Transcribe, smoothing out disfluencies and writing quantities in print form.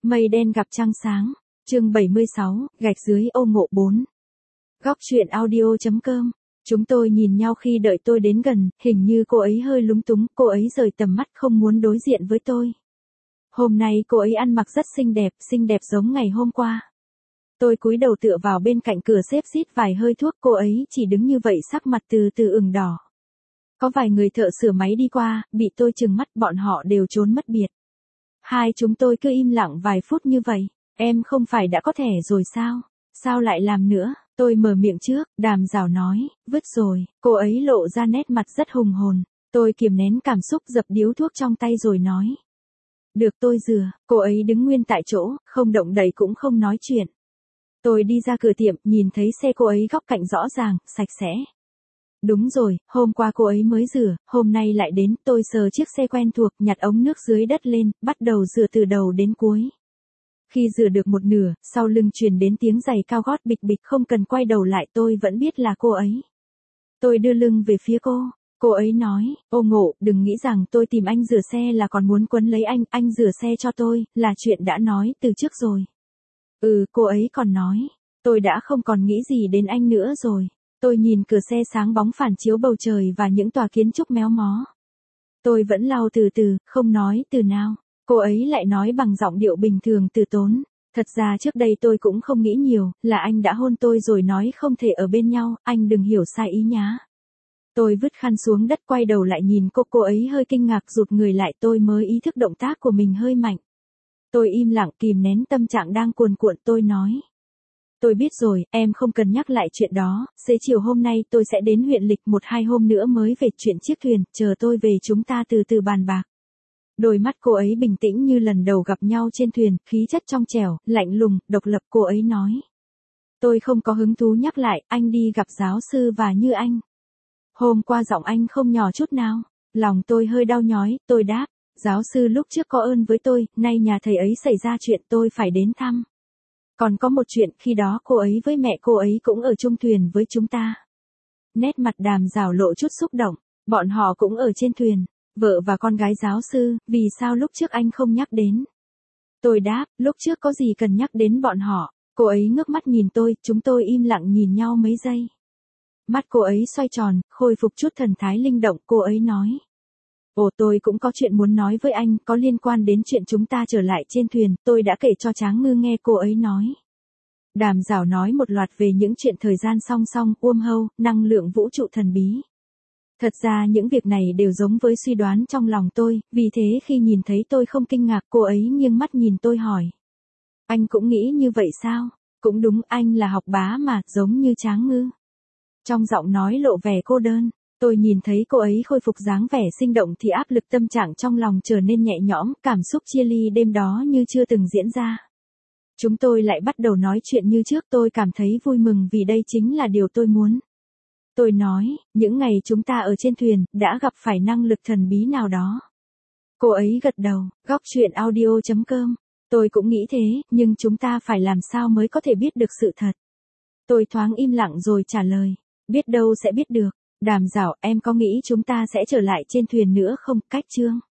Mây đen gặp trăng sáng, chương 76, gạch dưới ô ngộ 4. Góc truyện audio.com. Chúng tôi nhìn nhau khi đợi tôi đến gần, hình như cô ấy hơi lúng túng, cô ấy rời tầm mắt không muốn đối diện với tôi. Hôm nay cô ấy ăn mặc rất xinh đẹp giống ngày hôm qua. Tôi cúi đầu tựa vào bên cạnh cửa xếp xít vài hơi thuốc, cô ấy chỉ đứng như vậy sắc mặt từ từ ửng đỏ. Có vài người thợ sửa máy đi qua, bị tôi trừng mắt, bọn họ đều trốn mất biệt. Hai chúng tôi cứ im lặng vài phút như vậy. Em không phải đã có thẻ rồi sao? Sao lại làm nữa? Tôi mở miệng trước, Đàm Dảo nói, vứt rồi. Cô ấy lộ ra nét mặt rất hùng hồn. Tôi kiềm nén cảm xúc, dập điếu thuốc trong tay rồi nói. Được, tôi rửa. Cô ấy đứng nguyên tại chỗ, không động đậy cũng không nói chuyện. Tôi đi ra cửa tiệm, nhìn thấy xe cô ấy góc cạnh rõ ràng, sạch sẽ. Đúng rồi, hôm qua cô ấy mới rửa, hôm nay lại đến. Tôi sờ chiếc xe quen thuộc, nhặt ống nước dưới đất lên, bắt đầu rửa từ đầu đến cuối. Khi rửa được một nửa, sau lưng truyền đến tiếng giày cao gót bịch bịch, không cần quay đầu lại tôi vẫn biết là cô ấy. Tôi đưa lưng về phía cô ấy nói, ô Ngộ, đừng nghĩ rằng tôi tìm anh rửa xe là còn muốn quấn lấy anh rửa xe cho tôi, là chuyện đã nói từ trước rồi. Cô ấy còn nói, tôi đã không còn nghĩ gì đến anh nữa rồi. Tôi nhìn cửa xe sáng bóng phản chiếu bầu trời và những tòa kiến trúc méo mó. Tôi vẫn lau từ từ, không nói từ nào. Cô ấy lại nói bằng giọng điệu bình thường từ tốn. Thật ra trước đây tôi cũng không nghĩ nhiều, là anh đã hôn tôi rồi nói không thể ở bên nhau, anh đừng hiểu sai ý nhá. Tôi vứt khăn xuống đất, quay đầu lại nhìn cô ấy hơi kinh ngạc rụt người lại, tôi mới ý thức động tác của mình hơi mạnh. Tôi im lặng kìm nén tâm trạng đang cuồn cuộn, tôi nói. Tôi biết rồi, em không cần nhắc lại chuyện đó, xế chiều hôm nay tôi sẽ đến huyện Lịch, 1-2 hôm nữa mới về chuyện chiếc thuyền, chờ tôi về chúng ta từ từ bàn bạc. Đôi mắt cô ấy bình tĩnh như lần đầu gặp nhau trên thuyền, khí chất trong trẻo, lạnh lùng, độc lập. Cô ấy nói. Tôi không có hứng thú nhắc lại, anh đi gặp giáo sư và như anh. Hôm qua giọng anh không nhỏ chút nào. Lòng tôi hơi đau nhói, tôi đáp. Giáo sư lúc trước có ơn với tôi, nay nhà thầy ấy xảy ra chuyện tôi phải đến thăm. Còn có một chuyện, khi đó cô ấy với mẹ cô ấy cũng ở chung thuyền với chúng ta. Nét mặt Đàm Dảo lộ chút xúc động, bọn họ cũng ở trên thuyền, vợ và con gái giáo sư, vì sao lúc trước anh không nhắc đến? Tôi đáp, lúc trước có gì cần nhắc đến bọn họ? Cô ấy ngước mắt nhìn tôi, chúng tôi im lặng nhìn nhau mấy giây. Mắt cô ấy xoay tròn, khôi phục chút thần thái linh động, cô ấy nói. Tôi cũng có chuyện muốn nói với anh, có liên quan đến chuyện chúng ta trở lại trên thuyền, tôi đã kể cho Tráng Ngư nghe, cô ấy nói. Đàm Dảo nói một loạt về những chuyện thời gian song song, wormhole, năng lượng vũ trụ thần bí. Thật ra những việc này đều giống với suy đoán trong lòng tôi, vì thế khi nhìn thấy tôi không kinh ngạc, cô ấy nghiêng mắt nhìn tôi hỏi. Anh cũng nghĩ như vậy sao? Cũng đúng, anh là học bá mà, giống như Tráng Ngư. Trong giọng nói lộ vẻ cô đơn. Tôi nhìn thấy cô ấy khôi phục dáng vẻ sinh động thì áp lực tâm trạng trong lòng trở nên nhẹ nhõm, cảm xúc chia ly đêm đó như chưa từng diễn ra. Chúng tôi lại bắt đầu nói chuyện như trước, tôi cảm thấy vui mừng vì đây chính là điều tôi muốn. Tôi nói, những ngày chúng ta ở trên thuyền, đã gặp phải năng lực thần bí nào đó. Cô ấy gật đầu, góc truyện audio.com. Tôi cũng nghĩ thế, nhưng chúng ta phải làm sao mới có thể biết được sự thật. Tôi thoáng im lặng rồi trả lời, biết đâu sẽ biết được. Đàm Dảo, em có nghĩ chúng ta sẽ trở lại trên thuyền nữa không? Cách chương